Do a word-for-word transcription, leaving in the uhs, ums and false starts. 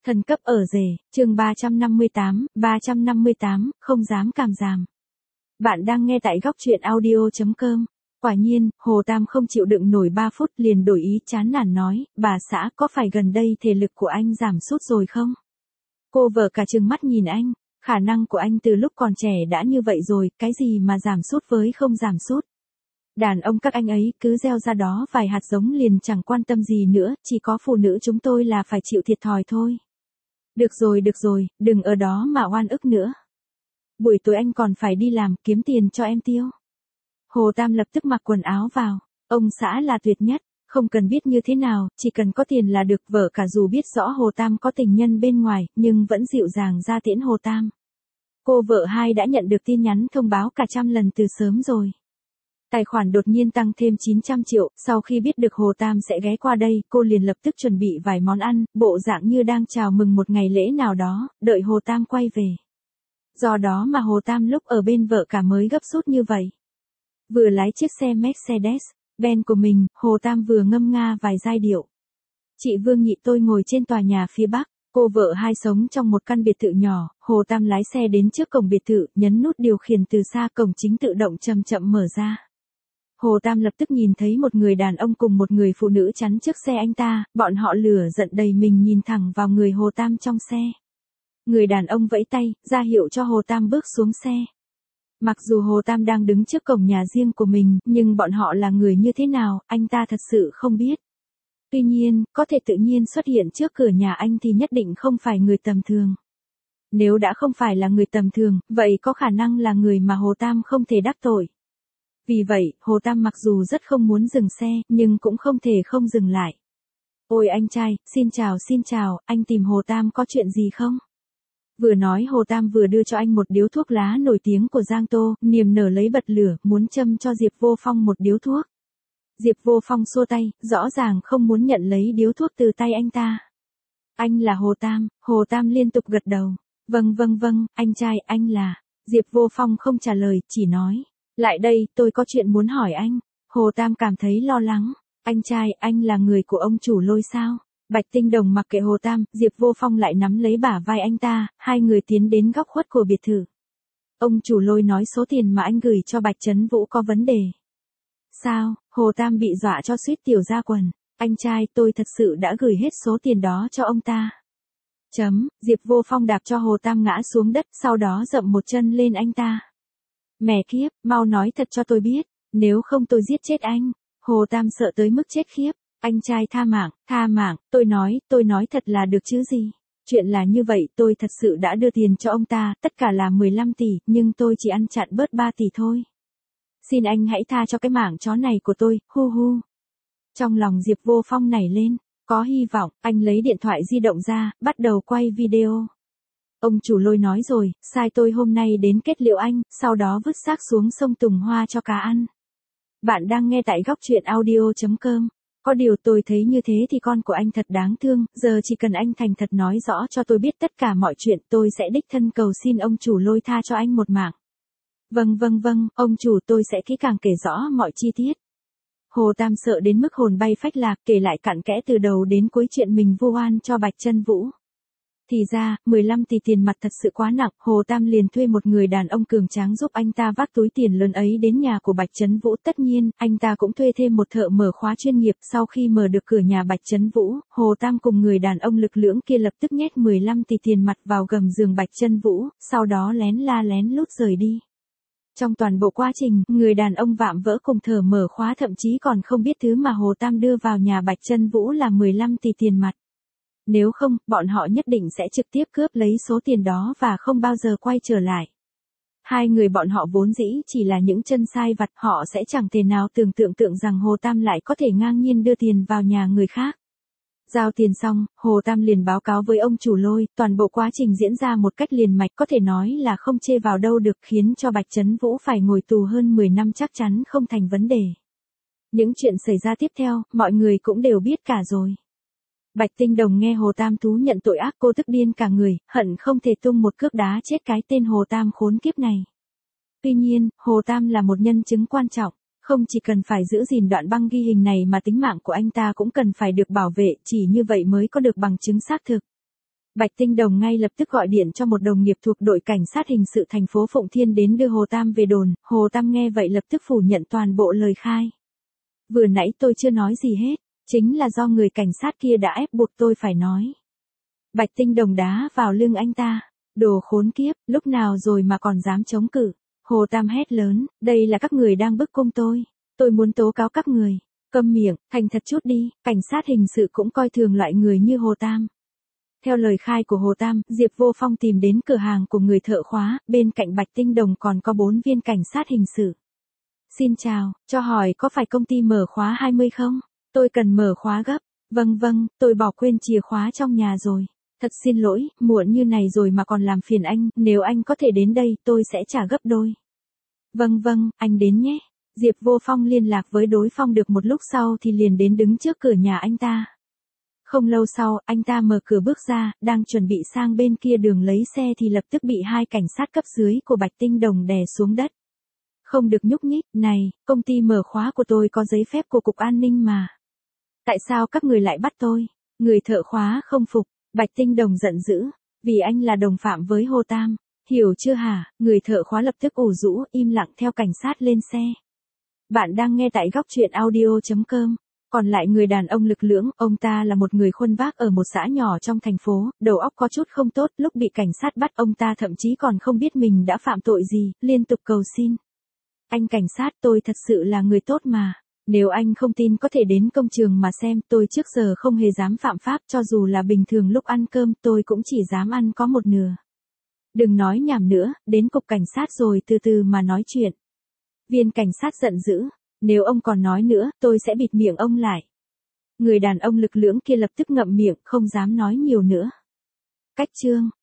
Thần cấp ở rể, chương ba trăm năm mươi tám, ba trăm năm mươi tám, không dám cảm giảm. Bạn đang nghe tại góc truyện audio chấm com. Quả nhiên, Hồ Tam không chịu đựng nổi ba phút liền đổi ý chán nản nói, bà xã có phải gần đây thể lực của anh giảm sút rồi không? Cô vợ cả trừng mắt nhìn anh, khả năng của anh từ lúc còn trẻ đã như vậy rồi, cái gì mà giảm sút với không giảm sút. Đàn ông các anh ấy cứ gieo ra đó vài hạt giống liền chẳng quan tâm gì nữa, chỉ có phụ nữ chúng tôi là phải chịu thiệt thòi thôi. Được rồi được rồi, đừng ở đó mà oan ức nữa. Buổi tối anh còn phải đi làm kiếm tiền cho em tiêu. Hồ Tam lập tức mặc quần áo vào, ông xã là tuyệt nhất, không cần biết như thế nào, chỉ cần có tiền là được. Vợ cả dù biết rõ Hồ Tam có tình nhân bên ngoài, nhưng vẫn dịu dàng ra tiễn Hồ Tam. Cô vợ hai đã nhận được tin nhắn thông báo cả trăm lần từ sớm rồi. Tài khoản đột nhiên tăng thêm chín trăm triệu, sau khi biết được Hồ Tam sẽ ghé qua đây, cô liền lập tức chuẩn bị vài món ăn, bộ dạng như đang chào mừng một ngày lễ nào đó, đợi Hồ Tam quay về. Do đó mà Hồ Tam lúc ở bên vợ cả mới gấp rút như vậy. Vừa lái chiếc xe Mercedes-Benz của mình, Hồ Tam vừa ngâm nga vài giai điệu. Chị Vương Nhị tôi ngồi trên tòa nhà phía Bắc, cô vợ hai sống trong một căn biệt thự nhỏ, Hồ Tam lái xe đến trước cổng biệt thự, nhấn nút điều khiển từ xa, cổng chính tự động chậm chậm mở ra. Hồ Tam lập tức nhìn thấy một người đàn ông cùng một người phụ nữ chắn trước xe anh ta, bọn họ lửa giận đầy mình nhìn thẳng vào người Hồ Tam trong xe. Người đàn ông vẫy tay, ra hiệu cho Hồ Tam bước xuống xe. Mặc dù Hồ Tam đang đứng trước cổng nhà riêng của mình, nhưng bọn họ là người như thế nào, anh ta thật sự không biết. Tuy nhiên, có thể tự nhiên xuất hiện trước cửa nhà anh thì nhất định không phải người tầm thường. Nếu đã không phải là người tầm thường, vậy có khả năng là người mà Hồ Tam không thể đắc tội. Vì vậy, Hồ Tam mặc dù rất không muốn dừng xe, nhưng cũng không thể không dừng lại. Ôi anh trai, xin chào xin chào, anh tìm Hồ Tam có chuyện gì không? Vừa nói Hồ Tam vừa đưa cho anh một điếu thuốc lá nổi tiếng của Giang Tô, niềm nở lấy bật lửa, muốn châm cho Diệp Vô Phong một điếu thuốc. Diệp Vô Phong xua tay, rõ ràng không muốn nhận lấy điếu thuốc từ tay anh ta. Anh là Hồ Tam, Hồ Tam liên tục gật đầu. Vâng vâng vâng, anh trai, anh là. Diệp Vô Phong không trả lời, chỉ nói. Lại đây, tôi có chuyện muốn hỏi anh. Hồ Tam cảm thấy lo lắng. Anh trai, anh là người của ông chủ Lôi sao? Bạch Tinh Đồng mặc kệ Hồ Tam, Diệp Vô Phong lại nắm lấy bả vai anh ta, hai người tiến đến góc khuất của biệt thự. Ông chủ Lôi nói số tiền mà anh gửi cho Bạch Trấn Vũ có vấn đề. Sao? Hồ Tam bị dọa cho suýt tiểu ra quần. Anh trai, tôi thật sự đã gửi hết số tiền đó cho ông ta. Chấm, Diệp Vô Phong đạp cho Hồ Tam ngã xuống đất, sau đó dậm một chân lên anh ta. Mẹ kiếp, mau nói thật cho tôi biết, nếu không tôi giết chết anh. Hồ Tam sợ tới mức chết khiếp. Anh trai tha mạng, tha mạng, tôi nói, tôi nói thật là được chứ gì. Chuyện là như vậy, tôi thật sự đã đưa tiền cho ông ta, tất cả là mười lăm tỷ, nhưng tôi chỉ ăn chặn bớt ba tỷ thôi. Xin anh hãy tha cho cái mảng chó này của tôi, hu hu. Trong lòng Diệp Vô Phong nảy lên, có hy vọng, anh lấy điện thoại di động ra, bắt đầu quay video. Ông chủ Lôi nói rồi, sai tôi hôm nay đến kết liễu anh, sau đó vứt xác xuống sông Tùng Hoa cho cá ăn. Bạn đang nghe tại góc truyện audio chấm com. Có điều tôi thấy như thế thì con của anh thật đáng thương, giờ chỉ cần anh thành thật nói rõ cho tôi biết tất cả mọi chuyện, tôi sẽ đích thân cầu xin ông chủ Lôi tha cho anh một mạng. Vâng vâng vâng, ông chủ, tôi sẽ kỹ càng kể rõ mọi chi tiết. Hồ Tam sợ đến mức hồn bay phách lạc, kể lại cặn kẽ từ đầu đến cuối chuyện mình vu oan cho Bạch Trân Vũ. Thì ra, mười lăm tỷ tiền mặt thật sự quá nặng, Hồ Tam liền thuê một người đàn ông cường tráng giúp anh ta vác túi tiền lớn ấy đến nhà của Bạch Trấn Vũ. Tất nhiên, anh ta cũng thuê thêm một thợ mở khóa chuyên nghiệp. Sau khi mở được cửa nhà Bạch Trấn Vũ, Hồ Tam cùng người đàn ông lực lưỡng kia lập tức nhét mười lăm tỷ tiền mặt vào gầm giường Bạch Trấn Vũ, sau đó lén la lén lút rời đi. Trong toàn bộ quá trình, người đàn ông vạm vỡ cùng thợ mở khóa thậm chí còn không biết thứ mà Hồ Tam đưa vào nhà Bạch Trấn Vũ là mười lăm tỷ tiền mặt. Nếu không, bọn họ nhất định sẽ trực tiếp cướp lấy số tiền đó và không bao giờ quay trở lại. Hai người bọn họ vốn dĩ chỉ là những chân sai vặt, họ sẽ chẳng thể nào tưởng tượng tượng rằng Hồ Tam lại có thể ngang nhiên đưa tiền vào nhà người khác. Giao tiền xong, Hồ Tam liền báo cáo với ông chủ Lôi, toàn bộ quá trình diễn ra một cách liền mạch, có thể nói là không chê vào đâu được, khiến cho Bạch Trấn Vũ phải ngồi tù hơn mười năm chắc chắn không thành vấn đề. Những chuyện xảy ra tiếp theo, mọi người cũng đều biết cả rồi. Bạch Tinh Đồng nghe Hồ Tam thú nhận tội ác, cô tức điên cả người, hận không thể tung một cước đá chết cái tên Hồ Tam khốn kiếp này. Tuy nhiên, Hồ Tam là một nhân chứng quan trọng, không chỉ cần phải giữ gìn đoạn băng ghi hình này mà tính mạng của anh ta cũng cần phải được bảo vệ, chỉ như vậy mới có được bằng chứng xác thực. Bạch Tinh Đồng ngay lập tức gọi điện cho một đồng nghiệp thuộc đội cảnh sát hình sự thành phố Phụng Thiên đến đưa Hồ Tam về đồn, Hồ Tam nghe vậy lập tức phủ nhận toàn bộ lời khai. Vừa nãy tôi chưa nói gì hết, chính là do người cảnh sát kia đã ép buộc tôi phải nói. Bạch Tinh Đồng đá vào lưng anh ta, đồ khốn kiếp, lúc nào rồi mà còn dám chống cự. Hồ Tam hét lớn, đây là các người đang bức cung tôi, tôi muốn tố cáo các người. Câm miệng, thành thật chút đi, cảnh sát hình sự cũng coi thường loại người như Hồ Tam. Theo lời khai của Hồ Tam, Diệp Vô Phong tìm đến cửa hàng của người thợ khóa, bên cạnh Bạch Tinh Đồng còn có bốn viên cảnh sát hình sự. Xin chào, cho hỏi có phải công ty mở khóa hai mươi không? Tôi cần mở khóa gấp. Vâng vâng, tôi bỏ quên chìa khóa trong nhà rồi. Thật xin lỗi, muộn như này rồi mà còn làm phiền anh, nếu anh có thể đến đây tôi sẽ trả gấp đôi. Vâng vâng, anh đến nhé. Diệp Vô Phong liên lạc với đối phương được một lúc sau thì liền đến đứng trước cửa nhà anh ta. Không lâu sau, anh ta mở cửa bước ra, đang chuẩn bị sang bên kia đường lấy xe thì lập tức bị hai cảnh sát cấp dưới của Bạch Tinh Đồng đè xuống đất. Không được nhúc nhích, này, công ty mở khóa của tôi có giấy phép của Cục An ninh mà. Tại sao các người lại bắt tôi? Người thợ khóa không phục, Bạch Tinh Đồng giận dữ, vì anh là đồng phạm với Hồ Tam. Hiểu chưa hả? Người thợ khóa lập tức ủ rũ, im lặng theo cảnh sát lên xe. Bạn đang nghe tại góc truyện audio chấm com. Còn lại người đàn ông lực lưỡng, ông ta là một người khuân vác ở một xã nhỏ trong thành phố, đầu óc có chút không tốt, lúc bị cảnh sát bắt ông ta thậm chí còn không biết mình đã phạm tội gì, liên tục cầu xin. Anh cảnh sát, tôi thật sự là người tốt mà. Nếu anh không tin có thể đến công trường mà xem, tôi trước giờ không hề dám phạm pháp, cho dù là bình thường lúc ăn cơm tôi cũng chỉ dám ăn có một nửa. Đừng nói nhảm nữa, đến cục cảnh sát rồi từ từ mà nói chuyện. Viên cảnh sát giận dữ, nếu ông còn nói nữa, tôi sẽ bịt miệng ông lại. Người đàn ông lực lưỡng kia lập tức ngậm miệng, không dám nói nhiều nữa. Cách chương